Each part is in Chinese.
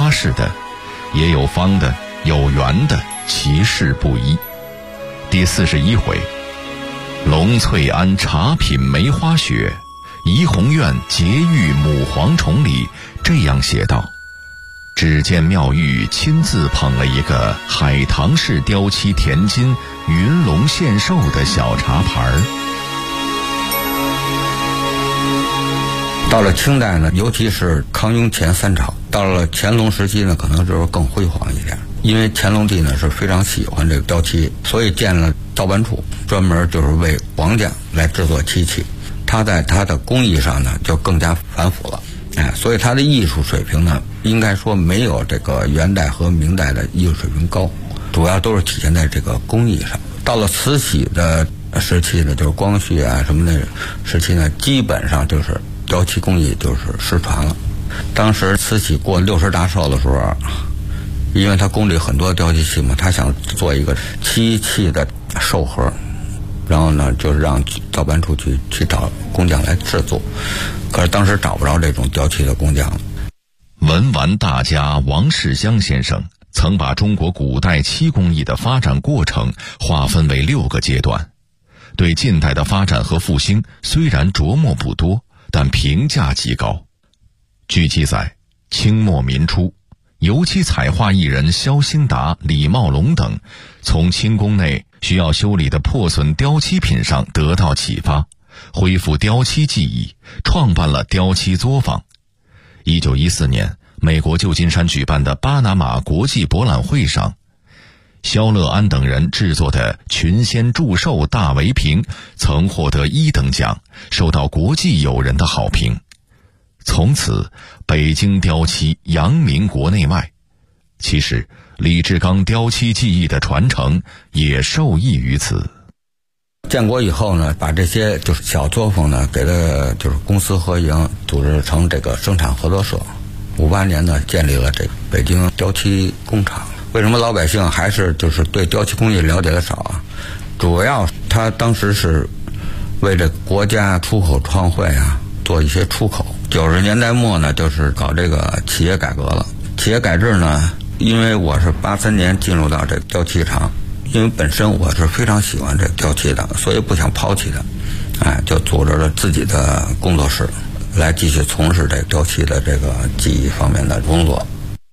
花式的，也有方的，有圆的，其势不一。第41回，龙翠庵茶品梅花雪，怡红院结玉母蝗虫里这样写道：只见妙玉亲自捧了一个海棠式雕漆田金云龙献寿的小茶盘儿。 到了清代呢，尤其是康雍乾三朝，到了乾隆时期呢，可能就是更辉煌一点。因为乾隆帝呢是非常喜欢这个雕漆，所以建了造办处，专门就是为皇家来制作漆器。他在他的工艺上呢就更加繁复了，所以他的艺术水平呢，应该说没有这个元代和明代的艺术水平高，主要都是体现在这个工艺上。到了慈禧的时期呢，就是光绪啊什么的时期呢，基本上就是雕漆工艺就是失传了。当时慈禧过60大寿的时候，因为他宫里很多雕漆器嘛，他想做一个漆器的寿盒，然后呢就让造办处去找工匠来制作，可是当时找不着这种雕漆的工匠了。 文玩大家王世襄先生曾把中国古代漆工艺的发展过程划分为6个阶段，对近代的发展和复兴虽然着墨不多，但评价极高。据记载，清末民初，油漆彩画艺人萧兴达、李茂龙等从清宫内需要修理的破损雕漆品上得到启发，恢复雕漆技艺，创办了雕漆作坊。1914年，美国旧金山举办的巴拿马国际博览会上，萧乐安等人制作的群仙祝寿大围屏曾获得1等奖，受到国际友人的好评。从此，北京雕漆扬名国内外。其实，李志刚雕漆技艺的传承也受益于此。 建国以后呢，把这些就是小作坊呢，给了就是公私合营，组织成这个生产合作社。58年呢，建立了这个北京雕漆工厂。为什么老百姓还是就是对雕漆工艺了解的少啊？主要他当时是为这国家出口创汇啊，做一些出口。90年代末呢，就是搞这个企业改革了。企业改制呢，因为我是83年进入到这个雕漆厂，因为本身我是非常喜欢这个雕漆的，所以不想抛弃它，就组织了自己的工作室，来继续从事这个雕漆的这个技艺方面的工作。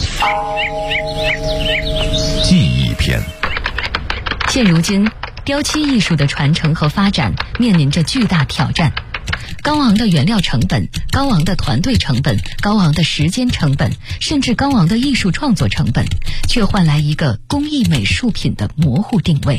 技艺篇。 现如今，雕漆艺术的传承和发展面临着巨大挑战。高昂的原料成本、高昂的团队成本、高昂的时间成本，甚至高昂的艺术创作成本，却换来一个工艺美术品的模糊定位。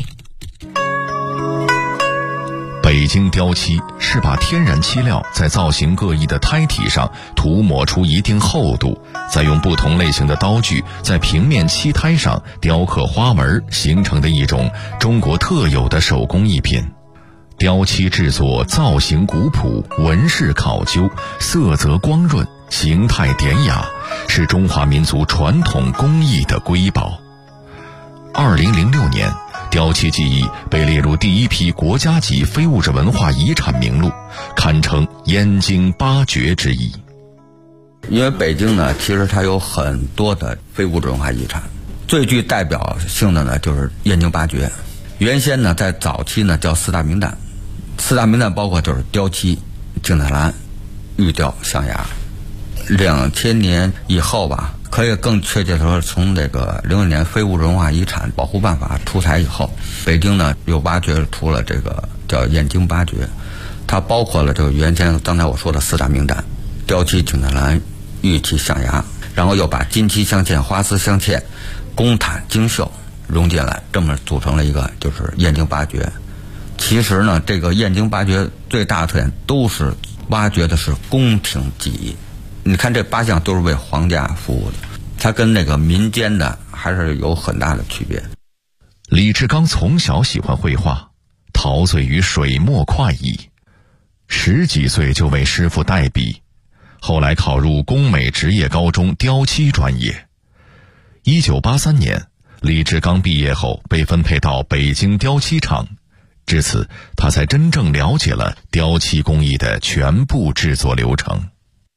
北京雕漆是把天然漆料在造型各异的胎体上涂抹出一定厚度，再用不同类型的刀具在平面漆胎上雕刻花纹，形成的一种中国特有的手工艺品。雕漆制作造型古朴，纹饰考究，色泽光润，形态典雅，是中华民族传统工艺的瑰宝。2006年，雕漆技艺被列入第1批国家级非物质文化遗产名录，堪称燕京8绝之一。 因为北京呢，其实它有很多的非物质文化遗产，最具代表性的呢就是燕京8绝。原先呢，在早期呢叫4大名旦，4大名旦包括就是雕漆、景泰蓝、玉雕、象牙。2000年以后吧，可以更确切的说，从这个06年非物质文化遗产保护办法出台以后，北京呢有8绝出了这个叫燕京8绝，它包括了这个原先刚才我说的4大名旦：雕漆、景泰蓝、玉器、象牙，然后又把金漆镶嵌、花丝镶嵌、宫毯、精绣融进来，这么组成了一个就是燕京8绝。其实呢，这个燕京8绝最大的特点都是挖掘的是宫廷技艺。你看这8项都是为皇家服务的，它跟那个民间的还是有很大的区别。 李志刚从小喜欢绘画，陶醉于水墨快意，10几岁就为师傅代笔，后来考入工美职业高中雕漆专业。1983年，李志刚毕业后被分配到北京雕漆厂，至此他才真正了解了雕漆工艺的全部制作流程。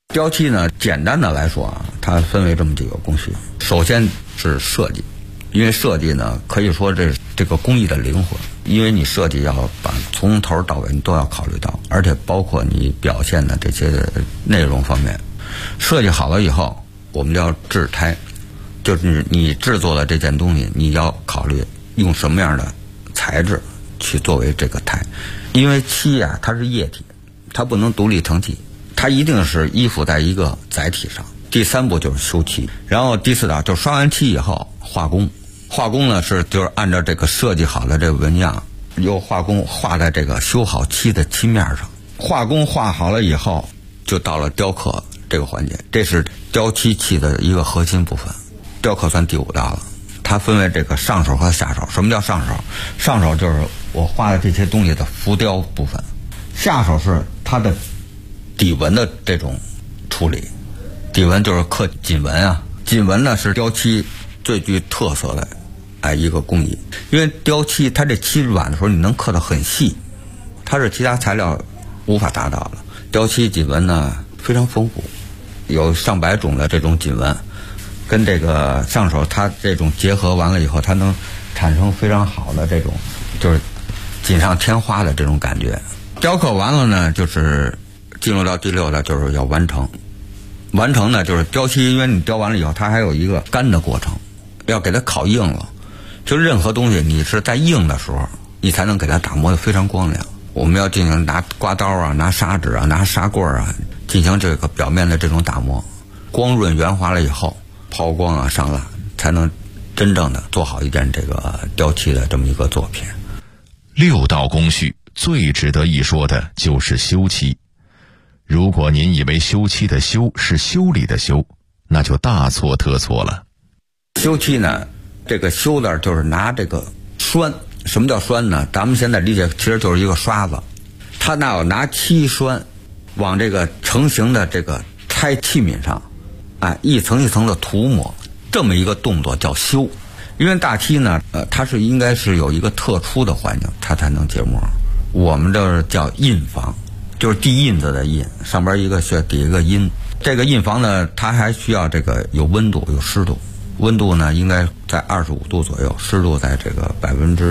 雕漆呢，简单的来说啊，它分为这么几个工序。首先是设计，因为设计呢，可以说这个工艺的灵魂，因为你设计要把从头到尾你都要考虑到，而且包括你表现的这些内容方面。设计好了以后，我们叫制胎，就是你制作的这件东西，你要考虑用什么样的材质去作为这个胎，因为漆啊，它是液体，它不能独立成器，它一定是依附在一个载体上。第三步就是修漆，然后第四道就刷完漆以后画工。画工呢就是按照这个设计好的这个纹样，由画工画在这个修好漆的漆面上。画工画好了以后，就到了雕刻这个环节，这是雕漆器的一个核心部分。雕刻算第5道了，它分为这个上手和下手。什么叫上手？上手就是我画的这些东西的浮雕部分，下手是它的底纹的这种处理。底纹就是刻锦纹啊，锦纹呢是雕漆最具特色的一个工艺。因为雕漆它这漆软的时候，你能刻得很细，它是其他材料无法达到的。雕漆锦纹呢非常丰富，有上百种的这种锦纹，跟这个上手它这种结合完了以后，它能产生非常好的这种就是锦上添花的这种感觉。雕刻完了呢，就是进入到第6道，就是要完成。完成呢，就是雕漆，因为你雕完了以后，它还有一个干的过程，要给它烤硬了。就任何东西，你是在硬的时候，你才能给它打磨得非常光亮。我们要进行拿刮刀啊、拿砂纸啊、拿砂棍啊，进行这个表面的这种打磨，光润圆滑了以后，抛光啊、上蜡，才能真正的做好一件这个雕漆的这么一个作品。 6道工序最值得一说的就是修漆。如果您以为修漆的修是修理的修，那就大错特错了。 修漆呢，这个修字就是拿这个栓。什么叫栓呢？咱们现在理解其实就是一个刷子，它那要拿漆栓往这个成型的这个胎器皿上，一层一层的涂抹，这么一个动作叫修。因为大漆呢，它是应该是有一个特殊的环境，它才能结膜。我们这叫印房，就是地印子的印，上边一个穴，底一个阴。这个印房呢，它还需要这个有温度、有湿度。温度呢，应该在25度左右，湿度在这个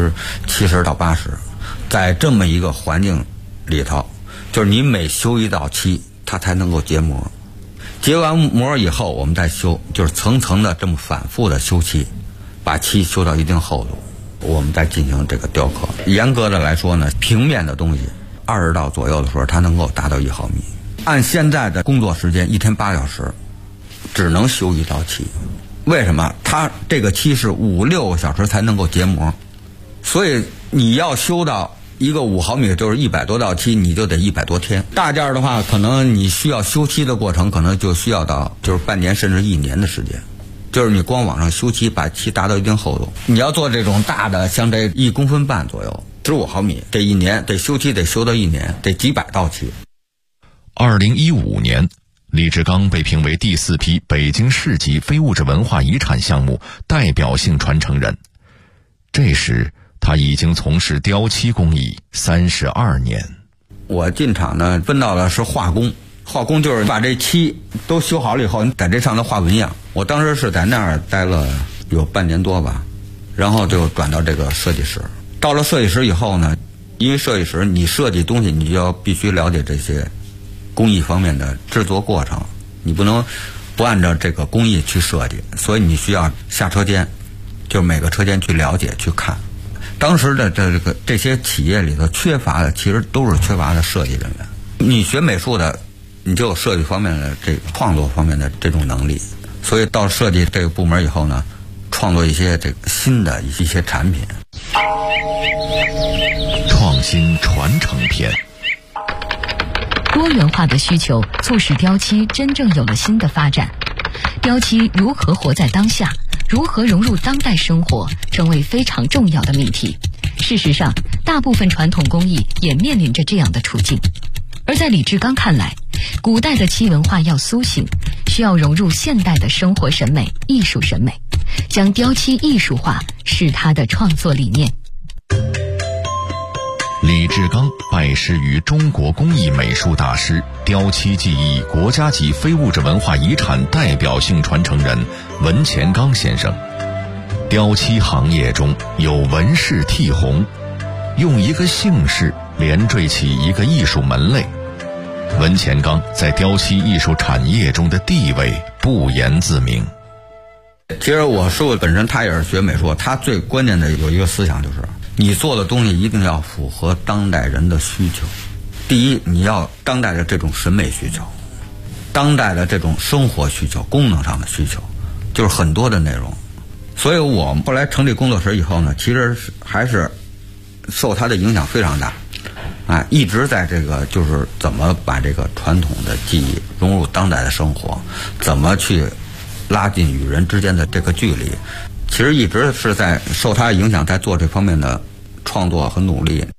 70%到80%。在这么一个环境里头，就是你每修一道漆，它才能够结膜。结完膜以后，我们再修，就是层层的这么反复的修漆，把漆修到一定厚度，我们再进行这个雕刻。严格的来说呢，平面的东西20道左右的时候，它能够达到1毫米。按现在的工作时间，1天8小时，只能修一道漆。为什么？它这个漆是5-6个小时才能够结膜，所以你要修到一个5毫米，就是100多道漆，你就得100多天。大件的话，可能你需要修漆的过程，可能就需要到就是半年甚至1年的时间。就是你光往上修漆，把漆达到一定厚度。你要做这种大的，像这1公分半左右，15毫米，这1年得修漆，得修到1年，得几百道漆。 2015年，李志刚被评为第4批北京市级非物质文化遗产项目代表性传承人。这时，他已经从事雕漆工艺32年。 我进厂呢，分到的是画工。画工就是把这漆都修好了以后，你在这上头画纹样。我当时是在那儿待了有半年多吧，然后就转到这个设计室。到了设计室以后呢，因为设计室你设计东西，你就要必须了解这些工艺方面的制作过程，你不能不按照这个工艺去设计，所以你需要下车间，就是每个车间去了解去看。当时的这些企业里头缺乏的，其实都是缺乏的设计人员。你学美术的，你就有设计方面的这个创作方面的这种能力，所以到设计这个部门以后呢，创作一些这个新的一些产品。 创新传承篇。 多元化的需求促使雕漆真正有了新的发展。雕漆如何活在当下，如何融入当代生活，成为非常重要的命题。事实上，大部分传统工艺也面临着这样的处境。而在李志刚看来，古代的漆文化要苏醒，需要融入现代的生活审美、艺术审美，将雕漆艺术化是他的创作理念。 李志刚拜师于中国工艺美术大师、雕漆技艺国家级非物质文化遗产代表性传承人文乾刚先生。雕漆行业中有文氏剔红，用一个姓氏连缀起一个艺术门类。文乾刚在雕漆艺术产业中的地位不言自明。 其实我师傅本身他也是学美术，他最关键的有一个思想，就是你做的东西一定要符合当代人的需求。第一，你要当代的这种审美需求，当代的这种生活需求，功能上的需求，就是很多的内容。所以我们后来成立工作室以后呢，其实还是受他的影响非常大，一直在这个就是怎么把这个传统的技艺融入当代的生活，怎么去拉近与人之间的这个距离，其实一直是在受他的影响，在做这方面的创作和努力。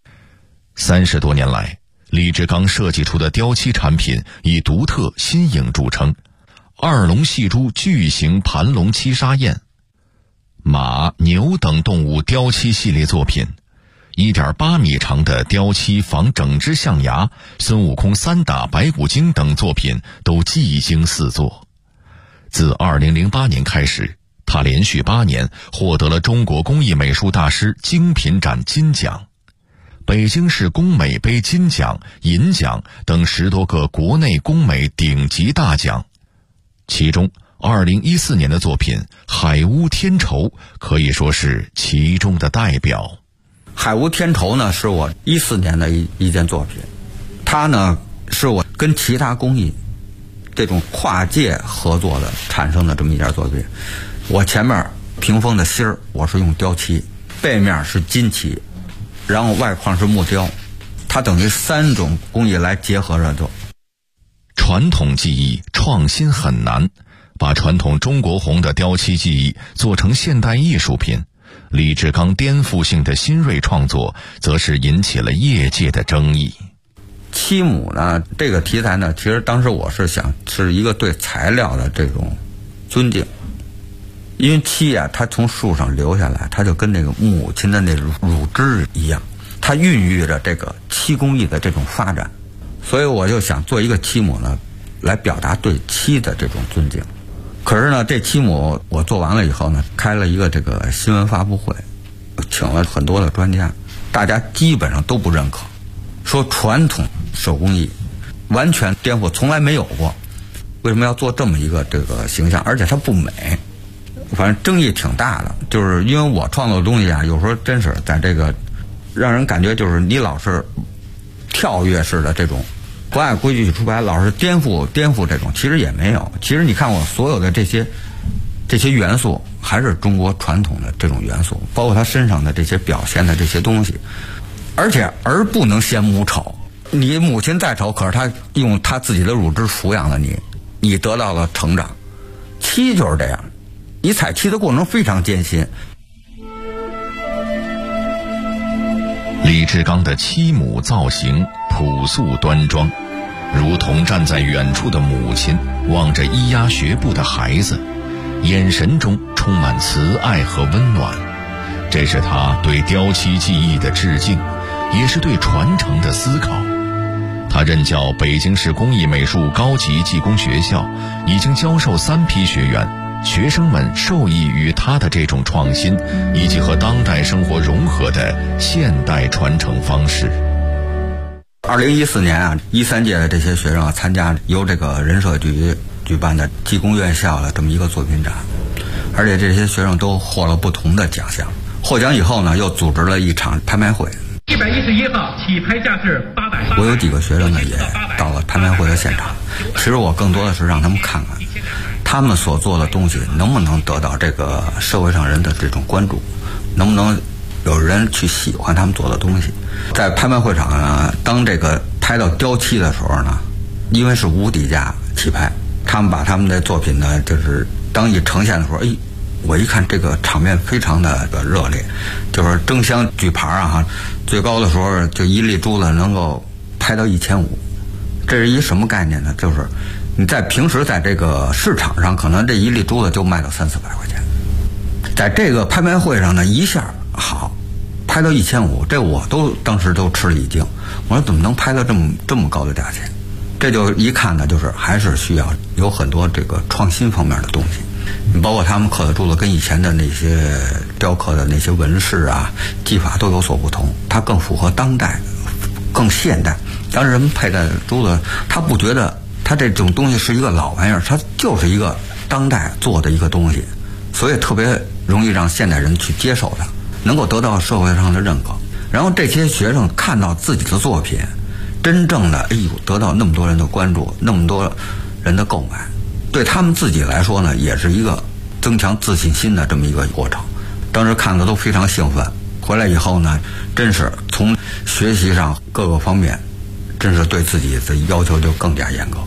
30多年来，李志刚设计出的雕漆产品以独特新颖著称，二龙戏珠巨型盘龙七杀燕、马、牛等动物雕漆系列作品，1.8米长的雕漆仿整只象牙、孙悟空3打白骨精等作品都技惊四座。自2008年开始，他连续8年获得了中国工艺美术大师精品展金奖、北京市工美杯金奖、银奖等10多个国内工美顶级大奖。其中2014年的作品《海屋天绸》可以说是其中的代表。 海屋天绸呢，是我14年的一件作品，它呢是我跟其他工艺这种跨界合作的产生的这么一件作品。我前面屏风的芯儿我是用雕漆，背面是金漆，然后外框是木雕，它等于3种工艺来结合着做。 传统技艺创新很难，把传统中国红的雕漆技艺做成现代艺术品，李志刚颠覆性的新锐创作则是引起了业界的争议。 漆母呢，这个题材呢，其实当时我是想是一个对材料的这种尊敬，因为漆啊，它从树上流下来，它就跟那个母亲的那乳汁一样，它孕育着这个漆工艺的这种发展，所以我就想做一个漆母呢，来表达对漆的这种尊敬。可是呢，这漆母我做完了以后呢，开了一个这个新闻发布会，请了很多的专家，大家基本上都不认可，说传统手工艺完全颠覆，从来没有过，为什么要做这么一个这个形象，而且它不美，反正争议挺大的。就是因为我创作的东西啊，有时候真是在这个让人感觉就是你老是跳跃式的这种不按规矩出牌，老是颠覆这种，其实也没有。其实你看我所有的这些元素还是中国传统的这种元素，包括他身上的这些表现的这些东西。而且儿不能嫌母丑，你母亲再丑，可是他用他自己的乳汁抚养了你，你得到了成长。漆就是这样，你采漆的过程非常艰辛。 李志刚的漆母造型朴素端庄，如同站在远处的母亲望着咿呀学步的孩子，眼神中充满慈爱和温暖。这是他对雕漆技艺的致敬，也是对传承的思考。他任教北京市工艺美术高级技工学校，已经教授3批学员，学生们受益于他的这种创新以及和当代生活融合的现代传承方式。 2014年啊，13届的这些学生啊，参加由这个人社局举办的技工院校的这么一个作品展，而且这些学生都获了不同的奖项。获奖以后呢，又组织了一场拍卖会。 111号起拍价是880。 我有几个学生呢，也到了拍卖会的现场。其实我更多的是让他们看看，他们所做的东西能不能得到这个社会上人的这种关注，能不能有人去喜欢他们做的东西。在拍卖会场呢，当这个拍到雕漆的时候呢，因为是无底价起拍，他们把他们的作品呢，就是当一呈现的时候，我一看这个场面非常的热烈，就是争相举牌啊，最高的时候就一粒珠子能够拍到1500，这是一什么概念呢？就是你在平时在这个市场上，可能这一粒珠子就卖到300-400块钱，在这个拍卖会上呢，一下好，它拍到1500，这我当时都吃了一惊。我说怎么能拍到这么高的价钱？这就一看呢，就是还是需要有很多这个创新方面的东西。你包括他们刻的珠子跟以前的那些雕刻的那些纹饰啊、技法都有所不同，它更符合当代，更现代。当时人们佩戴珠子，他不觉得他这种东西是一个老玩意儿，它就是一个当代做的一个东西，所以特别容易让现代人去接受它，能够得到社会上的认可。然后这些学生看到自己的作品真正的得到那么多人的关注，那么多人的购买，对他们自己来说呢，也是一个增强自信心的这么一个过程。当时看的都非常兴奋，回来以后呢，真是从学习上各个方面，真是对自己的要求就更加严格。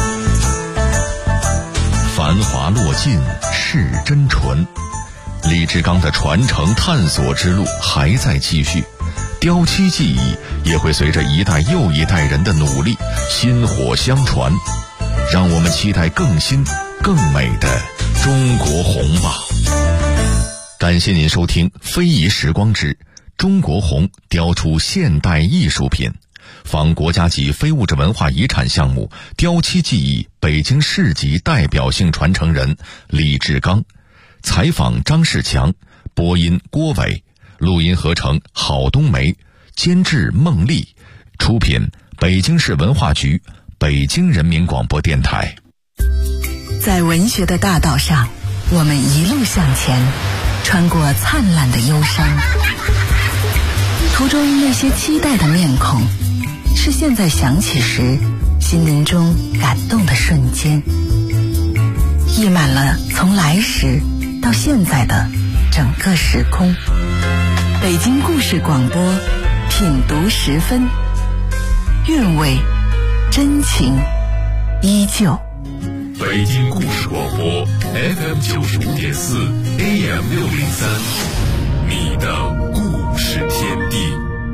繁华落尽是真纯，李志刚的传承探索之路还在继续，雕漆技艺也会随着一代又一代人的努力薪火相传，让我们期待更新更美的中国红吧。感谢您收听非遗时光之中国红雕出现代艺术品，访国家级非物质文化遗产项目雕漆技艺北京市级代表性传承人李志刚，采访张世强，播音郭伟，录音合成郝冬梅，监制孟丽，出品北京市文化局、北京人民广播电台。 在文学的大道上，我们一路向前，穿过灿烂的忧伤，途中那些期待的面孔，是现在想起时心灵中感动的瞬间，溢满了从来时到现在的整个时空。北京故事广播，品读10分，韵味真情依旧。 北京故事广播 FM 95.4 AM 603，你的故事天地。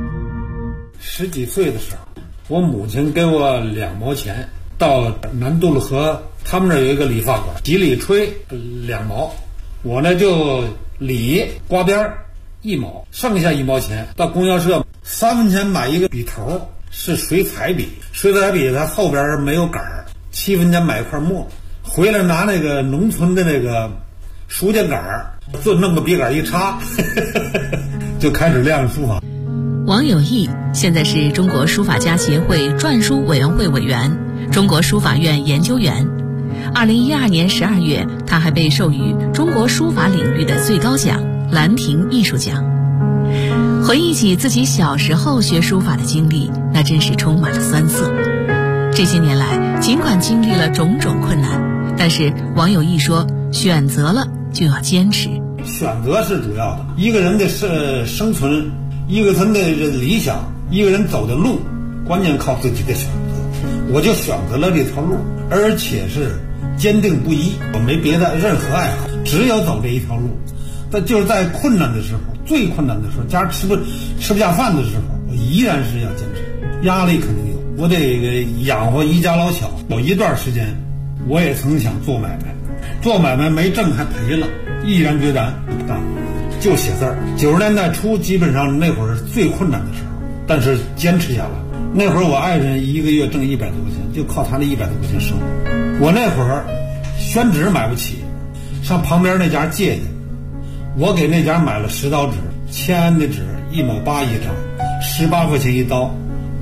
10几岁的时候，我母亲给我2毛钱，到南渡路河，他们那儿有一个理发馆，洗理吹2毛，我呢就理刮边1毛，剩下1毛钱到供销社3分钱买一个笔头，是水彩笔，水彩笔它后边没有杆儿，7分钱买一块墨，回来拿那个农村的那个书架杆儿，就弄个笔杆一插就开始练书法。 王有义现在是中国书法家协会篆书委员会委员、中国书法院研究员。2012年12月，他还被授予中国书法领域的最高奖兰亭艺术奖。回忆起自己小时候学书法的经历，那真是充满了酸涩。这些年来，尽管经历了种种困难，但是王有义说，选择了就要坚持。 选择是主要的，一个人的生存，一个人的理想，一个人走的路，关键靠自己的选择。我就选择了这条路，而且是坚定不移，我没别的任何爱好，只有走这一条路。但就是在困难的时候，最困难的时候，家吃不下饭的时候，我依然是要坚持。压力肯定有，我得养活一家老小。有一段时间，我也曾想做买卖，做买卖没挣还赔了，毅然决然就写字儿。90年代初，基本上那会儿是最困难的时候，但是坚持下来。那会儿我爱人一个月挣100多块钱，就靠他那100多块钱生活。我那会儿宣纸买不起，上旁边那家借去，我给那家买了10刀纸，签安的纸1毛8一张，18块钱一刀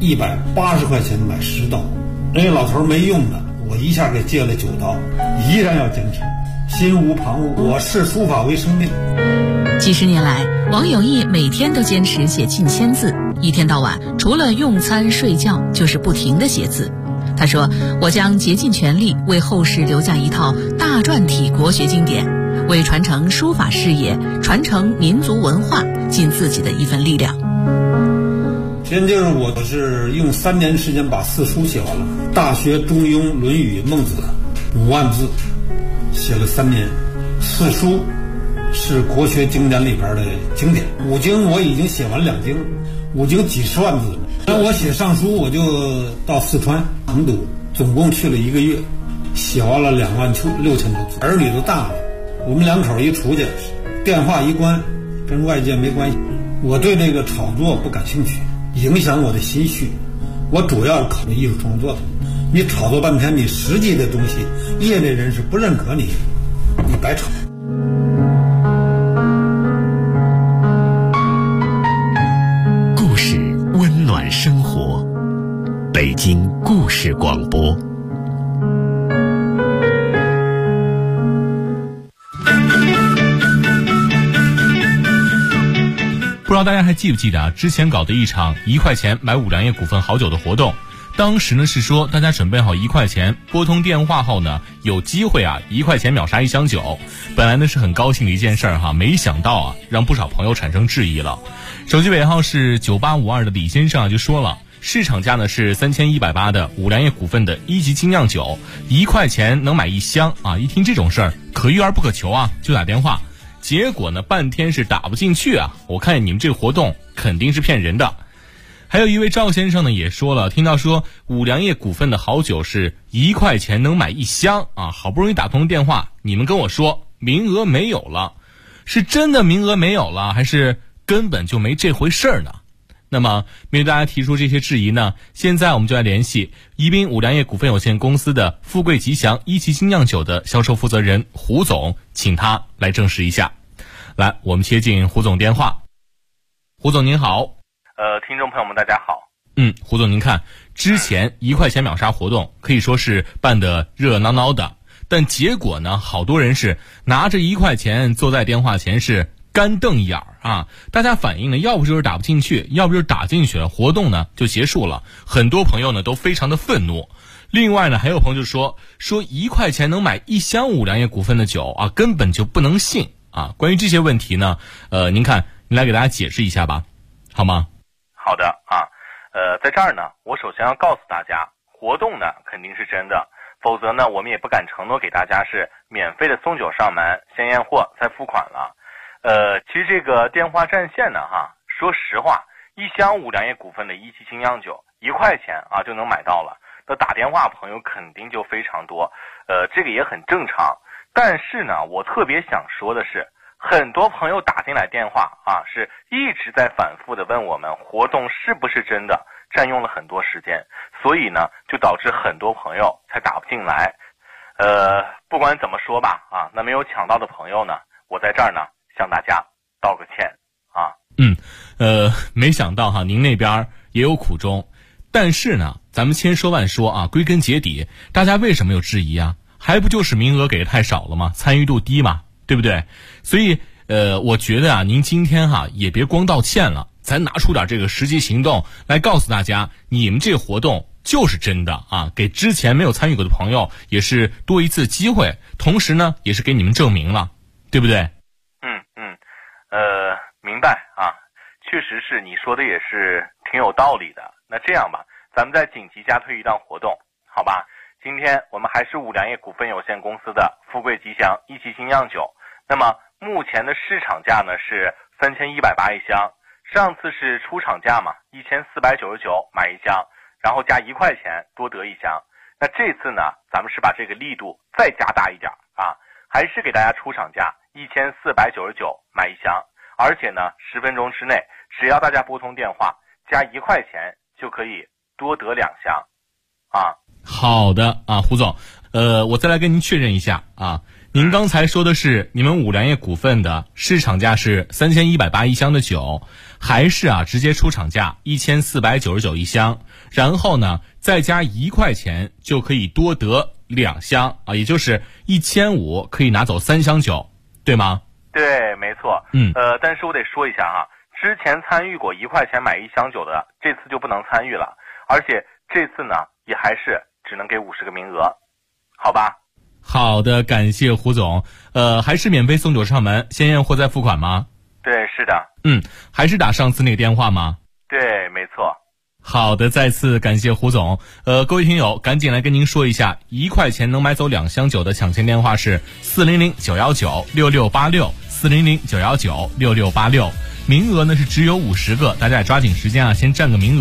，180块钱买10刀。人家老头没用的，我一下给借了9刀，依然要坚持，心无旁骛。我视书法为生命。 几十年来，王有义每天都坚持写近1000字，一天到晚除了用餐睡觉就是不停地写字。他说，我将竭尽全力为后世留下一套大篆体国学经典，为传承书法事业、传承民族文化尽自己的一份力量。 现在就是我是用3年时间把4书写完了，《大学》《中庸》《论语》《孟子》5万字，写了3年。4书是国学经典里边的经典，5经我已经写完2经，5经几十万字了。那我写上书，我就到四川成都，总共去了1个月，写完了26000多字。儿女都大了，我们2口一出去，电话一关，跟外界没关系， 我对这个炒作不感兴趣，影响我的心绪。我主要考虑艺术创作的。你炒作半天，你实际的东西，业内人士不认可你，你白炒。 故事温暖生活，北京故事广播。 不知道大家还记不记得之前搞的一场1块钱买五粮液股份好酒的活动，当时呢是说大家准备好1块钱，拨通电话后呢有机会1块钱秒杀1箱酒。本来呢是很高兴的一件事没想到让不少朋友产生质疑了。手机尾号是9852的李先生就说了，市场价呢是3180的五粮液股份的1级精酿酒，1块钱能买1箱一听这种事儿可遇而不可求就打电话。结果呢半天是打不进去我看你们这个活动肯定是骗人的。还有一位赵先生呢也说了，听到说五粮液股份的好酒是1块钱能买1箱好不容易打通电话，你们跟我说名额没有了，是真的名额没有了，还是根本就没这回事儿呢？那么面对大家提出这些质疑呢，现在我们就来联系宜宾五粮液股份有限公司的富贵吉祥1级精酿酒的销售负责人胡总，请他来证实一下。来，我们接进胡总电话。胡总您好。 听众朋友们大家好。 胡总您看，之前1块钱秒杀活动可以说是办得热热闹闹的，但结果呢，好多人是拿着1块钱坐在电话前是干瞪眼大家反映呢，要不就是打不进去，要不就是打进去了，活动呢就结束了。很多朋友呢都非常的愤怒。另外呢，还有朋友就说1块钱能买1箱五粮液股份的酒根本就不能信关于这些问题呢，您看，您来给大家解释一下吧，好吗？ 好的在这儿呢，我首先要告诉大家，活动呢肯定是真的，否则呢我们也不敢承诺给大家是免费的送酒上门，先验货再付款了。其实这个电话占线呢说实话，1箱五粮液股份的1级精酿酒1块钱就能买到了，那打电话朋友肯定就非常多，这个也很正常。但是呢，我特别想说的是，很多朋友打进来电话是一直在反复的问我们活动是不是真的，占用了很多时间，所以呢就导致很多朋友才打不进来。不管怎么说吧那没有抢到的朋友呢，我在这儿呢向大家道个歉没想到您那边也有苦衷。但是呢，咱们千说万说归根结底，大家为什么有质疑还不就是名额给的太少了吗？参与度低嘛，对不对？所以我觉得您今天也别光道歉了，咱拿出点这个实际行动来告诉大家，你们这个活动就是真的给之前没有参与过的朋友也是多一次机会，同时呢也是给你们证明了，对不对？ 明白确实是你说的也是挺有道理的。那这样吧，咱们再紧急加推一档活动，好吧？今天我们还是五粮液股份有限公司的富贵吉祥1级精酿酒，那么目前的市场价呢是3180一箱，上次是出厂价嘛，1499买1箱，然后加1块钱多得1箱。那这次呢，咱们是把这个力度再加大一点还是给大家出厂价1499买1箱，而且呢10分钟之内，只要大家拨通电话加1块钱就可以多得2箱好的胡总，我再来跟您确认一下您刚才说的是你们五粮液股份的市场价是3180一箱的酒，还是直接出厂价1499一箱，然后呢再加1块钱就可以多得2箱也就是1500可以拿走3箱酒，对吗？ 对，没错。但是我得说一下之前参与过1块钱买1箱酒的，这次就不能参与了，而且这次呢也还是只能给50个名额，好吧？ 好的，感谢胡总。还是免费送酒上门，先验货再付款吗？ 对，是的。 还是打上次那个电话吗？ 对，没错。 好的，再次感谢胡总。各位听友，赶紧来跟您说一下，1块钱能买走2箱酒的抢钱电话是400-919-6686，400-919-6686。名额呢是只有50个，大家也抓紧时间先占个名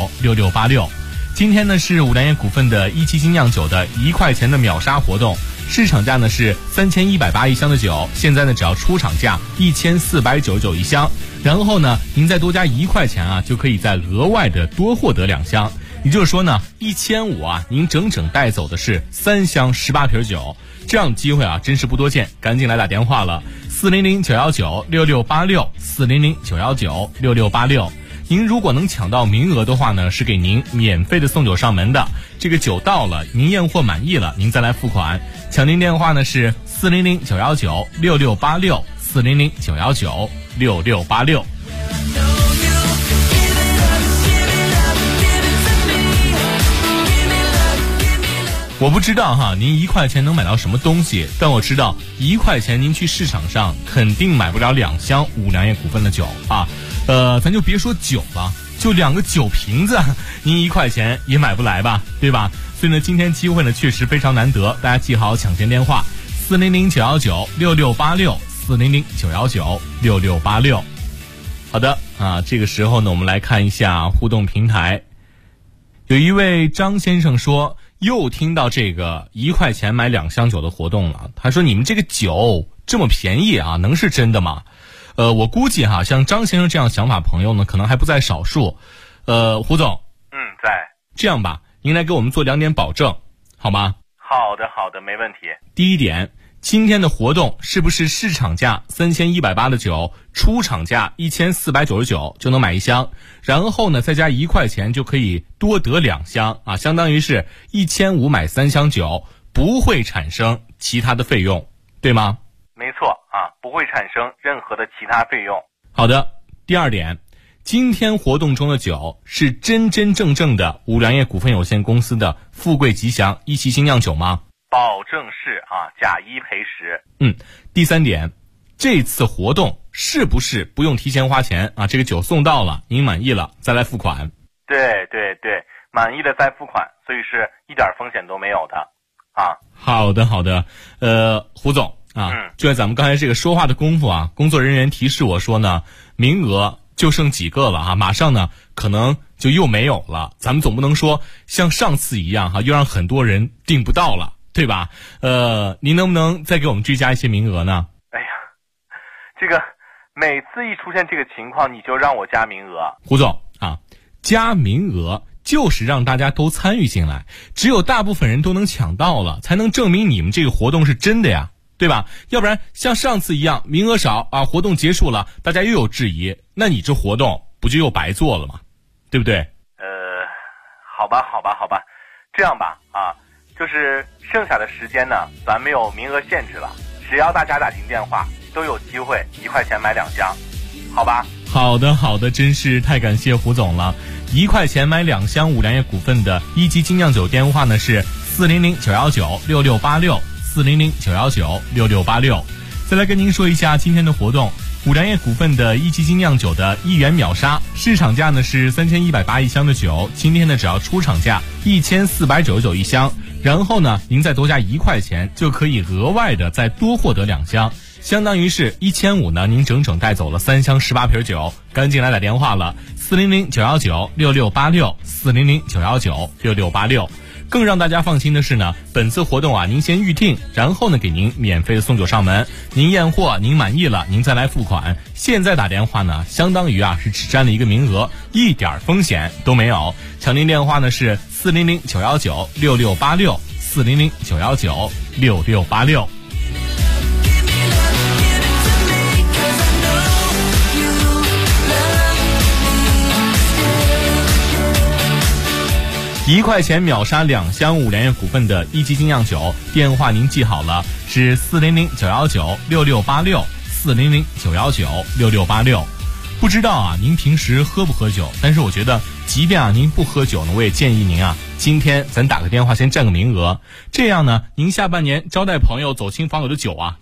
额。400-919-6686，400-919-6686。今天呢是五粮液股份的1级精酿酒的1块钱的秒杀活动， 市场价呢是3180一箱的酒，现在呢只要出厂价1499一箱，然后呢您再多加1块钱啊，就可以再额外的多获得2箱。也就是说呢，1500啊，您整整带走的是3箱18瓶酒，这样的机会啊，真是不多见，赶紧来打电话了，400-919-6686，400-919-6686。您如果能抢到名额的话呢，是给您免费的送酒上门的。这个酒到了，您验货满意了，您再来付款。抢您电话呢是400-919-6686，400-919-6686。我不知道哈，您1块钱能买到什么东西，但我知道1块钱您去市场上肯定买不了2箱五粮液股份的酒啊。咱就别说酒了，就2个酒瓶子，您1块钱也买不来吧，对吧？所以呢，今天机会呢确实非常难得，大家记好抢先电话：400-919-6686，400-919-6686。好的啊，这个时候呢，我们来看一下互动平台。有一位张先生说，又听到这个1块钱买2箱酒的活动了。他说，你们这个酒这么便宜啊，能是真的吗？我估计哈，像张先生这样想法朋友呢，可能还不在少数。胡总， 在。 这样吧，您来给我们做2点保证，好吗？ 好的，没问题。 第一点，今天的活动是不是市场价3180的酒，出厂价1499就能买1箱，然后呢再加1块钱就可以多得2箱啊，相当于是1500买3箱酒，不会产生其他的费用，对吗？ 没错啊，不会产生任何的其他费用。 好的，第二点，今天活动中的酒是真真正正的五粮液股份有限公司的富贵吉祥一期精酿酒吗？ 保证是啊，假一赔10。 第三点，这次活动是不是不用提前花钱啊？这个酒送到了，您满意了再来付款。 对，满意的再付款，所以是一点风险都没有的啊。 好的，胡总啊，就在咱们刚才这个说话的功夫啊，工作人员提示我说呢，名额就剩几个了啊，马上呢可能就又没有了。咱们总不能说像上次一样哈，又让很多人订不到了，对吧？您能不能再给我们追加一些名额呢？ 哎呀，这个每次一出现这个情况，你就让我加名额。 胡总啊，加名额就是让大家都参与进来，只有大部分人都能抢到了，才能证明你们这个活动是真的呀，对吧？要不然像上次一样名额少啊，活动结束了大家又有质疑，那你这活动不就又白做了吗？对不对？ 好吧，这样吧啊，就是剩下的时间呢，咱没有名额限制了，只要大家打进电话都有机会1块钱买2箱，好吧？ 好的，真是太感谢胡总了。1块钱买2箱五粮液股份的一级精酿酒电话呢是400-919-6686，400-919-6686。再来跟您说一下今天的活动，五粮液股份的一级精酿酒的1元秒杀，市场价呢是3180一箱的酒，今天呢只要出厂价1499一箱，然后呢您再多加1块钱就可以额外的再多获得2箱，相当于是1500呢，您整整带走了3箱18瓶酒，赶紧来打电话了，400-919-6686，400-919-6686。更让大家放心的是呢，本次活动啊，您先预定，然后呢给您免费的送酒上门，您验货您满意了，您再来付款。现在打电话呢，相当于啊是只占了一个名额，一点风险都没有。抢您电话呢是400-919-6686，400-919-6686。1块钱秒杀2箱五粮液股份的一级精酿酒，电话您记好了，是400-919-6686，400-919-6686。不知道啊，您平时喝不喝酒？但是我觉得，即便啊您不喝酒呢，我也建议您啊，今天咱打个电话先占个名额，这样呢，您下半年招待朋友走亲访友的酒啊，